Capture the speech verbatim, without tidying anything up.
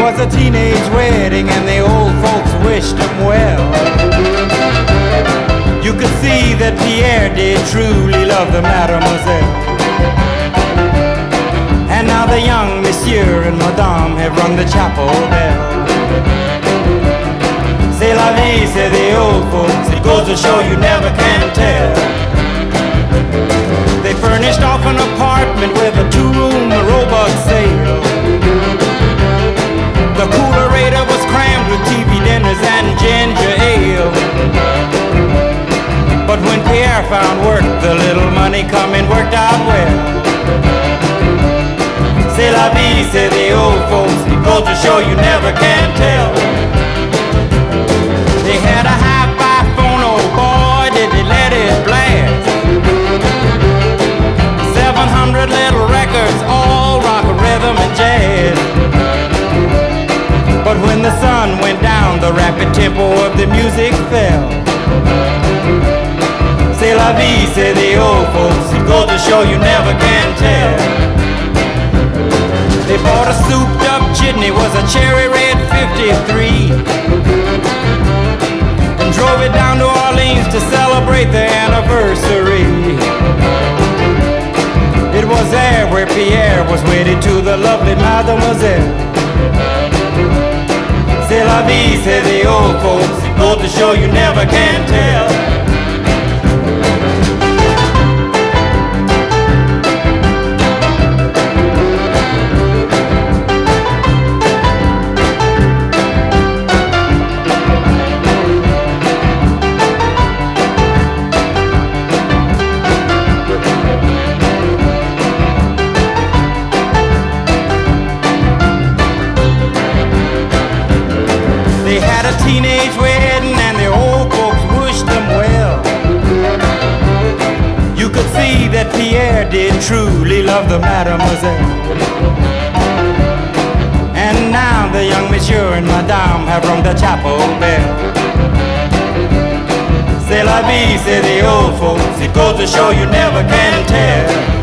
was a teenage wedding and the old folks wished him well. You could see that Pierre did truly love the mademoiselle. And now the young monsieur and madame have rung the chapel bell. C'est la vie, say the old folks, it goes to show you never can tell. They furnished off an apartment with a two-room robot sale. The coolerator was crammed with T V dinners and ginger ale. But when Pierre found work, the little money coming worked out well. C'est la vie, say the old folks, it goes to show you never can tell. They had a hi-fi phone, oh boy, did they let it blast. Seven hundred little records, all rock, rhythm, and jazz. But when the sun went down, the rapid tempo of the music fell. C'est la vie, say the old folks, it goes to show you never can tell. They bought a souped-up jitney, was a cherry red fifty-three, and drove it down to Orleans to celebrate their anniversary. It was there where Pierre was wedded to the lovely mademoiselle. C'est la vie, say the old folks, it goes to show you never can tell. They had a teenage wedding and the old folks wished them well. You could see that Pierre did truly love the mademoiselle. And now the young monsieur and madame have rung the chapel bell. C'est la vie, say the old folks, it goes to show you never can tell.